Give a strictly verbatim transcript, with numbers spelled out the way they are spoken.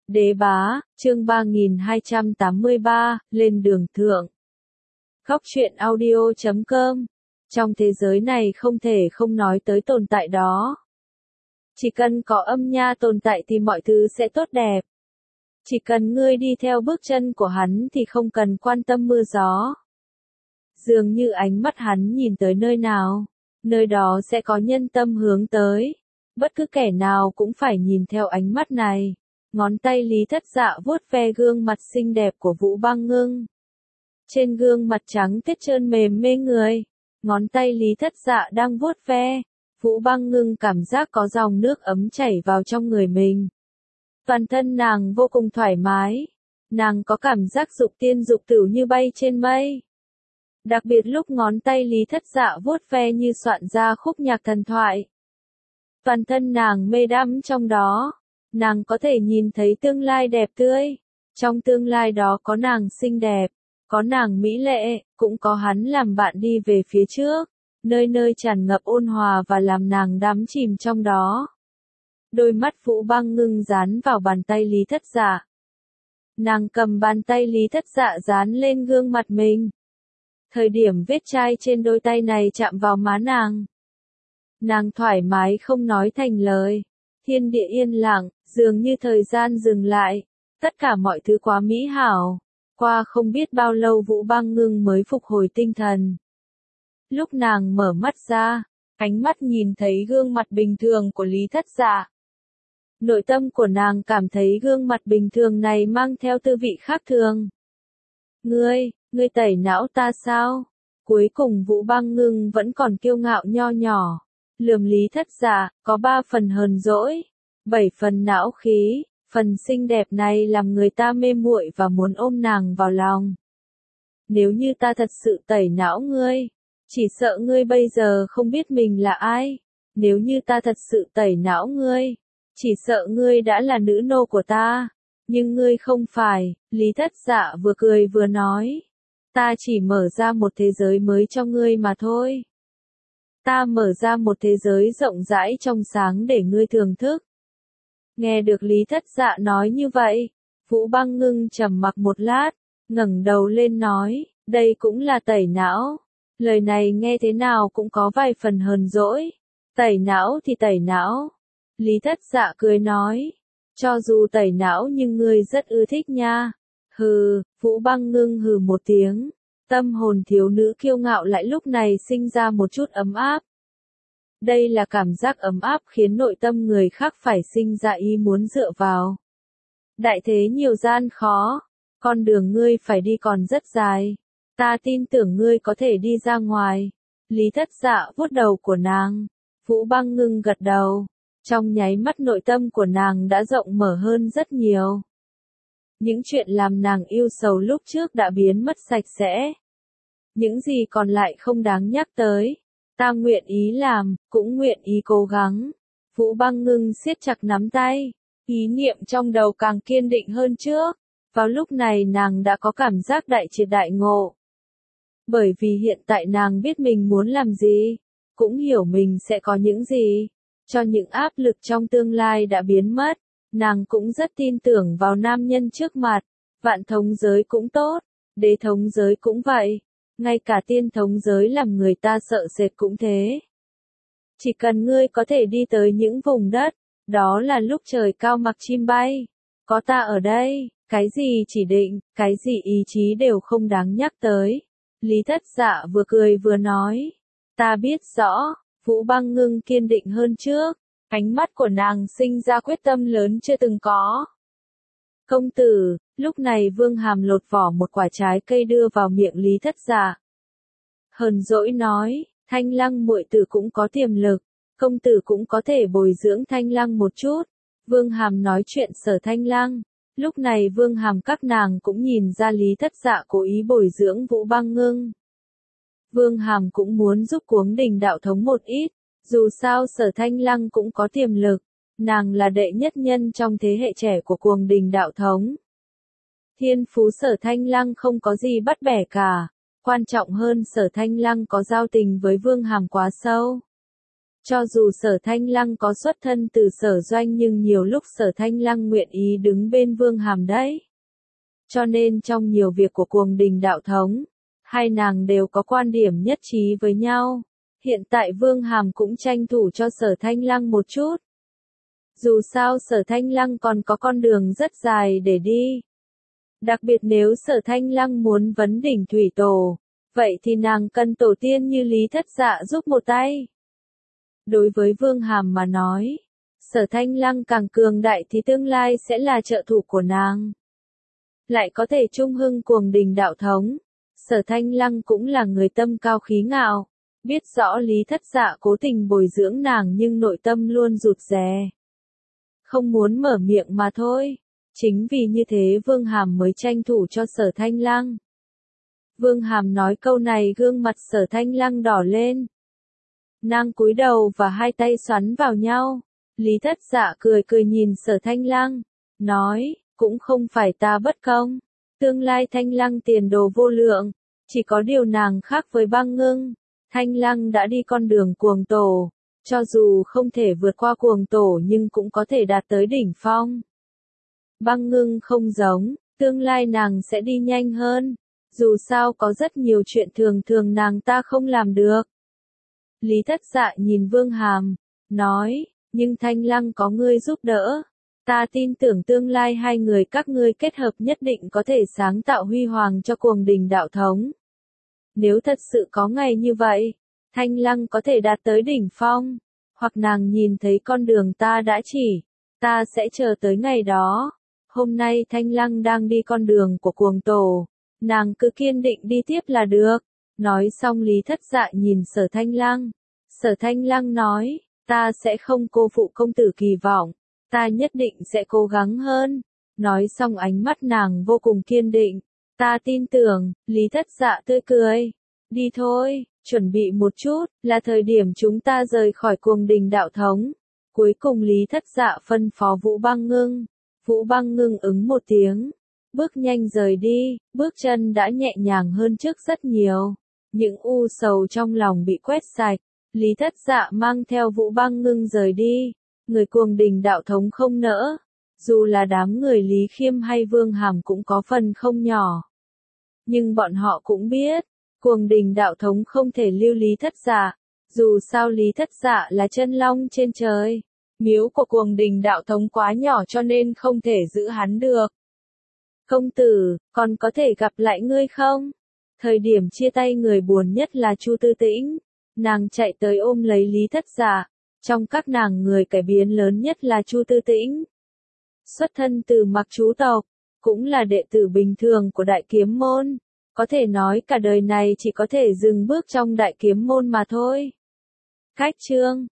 Đế bá, chương ba nghìn hai trăm tám mươi ba, lên đường thượng. Góc truyện audio chấm com. Trong thế giới này không thể không nói tới tồn tại đó. Chỉ cần có âm nha tồn tại thì mọi thứ sẽ tốt đẹp. Chỉ cần ngươi đi theo bước chân của hắn thì không cần quan tâm mưa gió. Dường như ánh mắt hắn nhìn tới nơi nào, nơi đó sẽ có nhân tâm hướng tới. Bất cứ kẻ nào cũng phải nhìn theo ánh mắt này. Ngón tay Lý Thất Dạ vuốt ve gương mặt xinh đẹp của Vũ Băng Ngưng. Trên gương mặt trắng tiết trơn mềm mê người, ngón tay Lý Thất Dạ đang vuốt ve, Vũ Băng Ngưng cảm giác có dòng nước ấm chảy vào trong người mình. Toàn thân nàng vô cùng thoải mái, nàng có cảm giác dục tiên dục tử như bay trên mây. Đặc biệt lúc ngón tay Lý Thất Dạ vuốt ve như soạn ra khúc nhạc thần thoại. Toàn thân nàng mê đắm trong đó. Nàng có thể nhìn thấy tương lai đẹp tươi. Trong tương lai đó có nàng xinh đẹp, có nàng mỹ lệ, cũng có hắn làm bạn đi về phía trước. Nơi nơi tràn ngập ôn hòa và làm nàng đắm chìm trong đó. Đôi mắt Vũ Băng Ngưng dán vào bàn tay Lý Thất Dạ. Nàng cầm bàn tay Lý Thất Dạ dán lên gương mặt mình. Thời điểm vết chai trên đôi tay này chạm vào má nàng. Nàng thoải mái không nói thành lời. Thiên địa yên lặng, dường như thời gian dừng lại. Tất cả mọi thứ quá mỹ hảo. Qua không biết bao lâu Vũ Băng Ngưng mới phục hồi tinh thần. Lúc nàng mở mắt ra, ánh mắt nhìn thấy gương mặt bình thường của Lý Thất Dạ. Nội tâm của nàng cảm thấy gương mặt bình thường này mang theo tư vị khác thường. Ngươi, ngươi tẩy não ta sao? Cuối cùng Vũ Băng Ngưng vẫn còn kiêu ngạo nho nhỏ. Lườm Lý Thất Dạ, có ba phần hờn dỗi, bảy phần não khí, phần xinh đẹp này làm người ta mê muội và muốn ôm nàng vào lòng. Nếu như ta thật sự tẩy não ngươi, chỉ sợ ngươi bây giờ không biết mình là ai. Nếu như ta thật sự tẩy não ngươi, chỉ sợ ngươi đã là nữ nô của ta. Nhưng ngươi không phải, Lý Thất Dạ vừa cười vừa nói. Ta chỉ mở ra một thế giới mới cho ngươi mà thôi. Ta mở ra một thế giới rộng rãi trong sáng để ngươi thưởng thức. Nghe được Lý Thất Dạ nói như vậy, Vũ Băng Ngưng trầm mặc một lát, ngẩng đầu lên nói, đây cũng là tẩy não. Lời này nghe thế nào cũng có vài phần hờn dỗi. Tẩy não thì tẩy não. Lý Thất Dạ cười nói, cho dù tẩy não nhưng ngươi rất ưa thích nha. Hừ, Vũ Băng Ngưng hừ một tiếng. Tâm hồn thiếu nữ kiêu ngạo lại lúc này sinh ra một chút ấm áp. Đây là cảm giác ấm áp khiến nội tâm người khác phải sinh ra ý muốn dựa vào. Đại thế nhiều gian khó, con đường ngươi phải đi còn rất dài. Ta tin tưởng ngươi có thể đi ra ngoài. Lý Thất Dạ vuốt đầu của nàng. Vũ Băng Ngưng gật đầu. Trong nháy mắt nội tâm của nàng đã rộng mở hơn rất nhiều. Những chuyện làm nàng yêu sầu lúc trước đã biến mất sạch sẽ. Những gì còn lại không đáng nhắc tới. Ta nguyện ý làm, cũng nguyện ý cố gắng. Vũ Băng Ngưng siết chặt nắm tay. Ý niệm trong đầu càng kiên định hơn trước. Vào lúc này nàng đã có cảm giác đại triệt đại ngộ. Bởi vì hiện tại nàng biết mình muốn làm gì. Cũng hiểu mình sẽ có những gì. Cho những áp lực trong tương lai đã biến mất. Nàng cũng rất tin tưởng vào nam nhân trước mặt. Vạn thống giới cũng tốt. Đế thống giới cũng vậy. Ngay cả tiên thống giới làm người ta sợ sệt cũng thế. Chỉ cần ngươi có thể đi tới những vùng đất, đó là lúc trời cao mặc chim bay. Có ta ở đây, cái gì chỉ định, cái gì ý chí đều không đáng nhắc tới. Lý Thất Dạ vừa cười vừa nói. Ta biết rõ, Vũ Băng Ngưng kiên định hơn trước. Ánh mắt của nàng sinh ra quyết tâm lớn chưa từng có. Công tử, lúc này Vương Hàm lột vỏ một quả trái cây đưa vào miệng Lý Thất Dạ. Hờn dỗi nói, Thanh Lăng muội tử cũng có tiềm lực, công tử cũng có thể bồi dưỡng Thanh Lăng một chút. Vương Hàm nói chuyện Sở Thanh Lăng. Lúc này Vương Hàm các nàng cũng nhìn ra Lý Thất Dạ cố ý bồi dưỡng Vũ Băng Ngưng. Vương Hàm cũng muốn giúp Cuống Đình đạo thống một ít, dù sao Sở Thanh Lăng cũng có tiềm lực. Nàng là đệ nhất nhân trong thế hệ trẻ của Cuồng Đình đạo thống. Thiên phú Sở Thanh Lăng không có gì bắt bẻ cả. Quan trọng hơn Sở Thanh Lăng có giao tình với Vương Hàm quá sâu. Cho dù Sở Thanh Lăng có xuất thân từ Sở Doanh nhưng nhiều lúc Sở Thanh Lăng nguyện ý đứng bên Vương Hàm đấy. Cho nên trong nhiều việc của Cuồng Đình đạo thống, hai nàng đều có quan điểm nhất trí với nhau. Hiện tại Vương Hàm cũng tranh thủ cho Sở Thanh Lăng một chút. Dù sao Sở Thanh Lăng còn có con đường rất dài để đi. Đặc biệt nếu Sở Thanh Lăng muốn vấn đỉnh thủy tổ, vậy thì nàng cần tổ tiên như Lý Thất Dạ giúp một tay. Đối với Vương Hàm mà nói, Sở Thanh Lăng càng cường đại thì tương lai sẽ là trợ thủ của nàng. Lại có thể trung hưng Cuồng Đình đạo thống, Sở Thanh Lăng cũng là người tâm cao khí ngạo, biết rõ Lý Thất Dạ cố tình bồi dưỡng nàng nhưng nội tâm luôn rụt rè. Không muốn mở miệng mà thôi, chính vì như thế Vương Hàm mới tranh thủ cho Sở Thanh Lăng. Vương Hàm nói câu này gương mặt Sở Thanh Lăng đỏ lên. Nàng cúi đầu và hai tay xoắn vào nhau. Lý Thất Dạ cười cười nhìn Sở Thanh Lăng, nói, cũng không phải ta bất công. Tương lai Thanh Lăng tiền đồ vô lượng, chỉ có điều nàng khác với Băng Ngưng. Thanh Lăng đã đi con đường cuồng tổ, cho dù không thể vượt qua cuồng tổ nhưng cũng có thể đạt tới đỉnh phong. Băng Ngưng không giống, tương lai nàng sẽ đi nhanh hơn, dù sao có rất nhiều chuyện thường thường nàng ta không làm được. Lý Thất Dạ nhìn Vương Hàm, nói, nhưng Thanh Lăng có ngươi giúp đỡ. Ta tin tưởng tương lai hai người các ngươi kết hợp nhất định có thể sáng tạo huy hoàng cho Cuồng Đình đạo thống. Nếu thật sự có ngày như vậy, Thanh Lăng có thể đạt tới đỉnh phong, hoặc nàng nhìn thấy con đường ta đã chỉ, ta sẽ chờ tới ngày đó. Hôm nay Thanh Lăng đang đi con đường của cuồng tổ, nàng cứ kiên định đi tiếp là được. Nói xong Lý Thất Dạ nhìn Sở Thanh Lăng. Sở Thanh Lăng nói, ta sẽ không cô phụ công tử kỳ vọng, ta nhất định sẽ cố gắng hơn. Nói xong ánh mắt nàng vô cùng kiên định, ta tin tưởng. Lý Thất Dạ tươi cười, đi thôi, chuẩn bị một chút, là thời điểm chúng ta rời khỏi Cuồng Đình đạo thống. Cuối cùng Lý Thất Dạ phân phó Vũ Băng Ngưng, Vũ Băng Ngưng ứng một tiếng, bước nhanh rời đi, bước chân đã nhẹ nhàng hơn trước rất nhiều. Những u sầu trong lòng bị quét sạch, Lý Thất Dạ mang theo Vũ Băng Ngưng rời đi. Người Cuồng Đình đạo thống không nỡ, dù là đám người Lý Khiêm hay Vương Hàm cũng có phần không nhỏ. Nhưng bọn họ cũng biết, Cuồng Đình đạo thống không thể lưu Lý Thất Dạ, dù sao Lý Thất Dạ là chân long trên trời. Miếu của Cuồng Đình đạo thống quá nhỏ cho nên không thể giữ hắn được. Công tử, còn có thể gặp lại ngươi không? Thời điểm chia tay người buồn nhất là Chu Tư Tĩnh. Nàng chạy tới ôm lấy Lý Thất Dạ. Trong các nàng người cải biến lớn nhất là Chu Tư Tĩnh. Xuất thân từ Mặc Chú tộc, cũng là đệ tử bình thường của Đại Kiếm môn. Có thể nói cả đời này chỉ có thể dừng bước trong Đại Kiếm môn mà thôi. Cách chương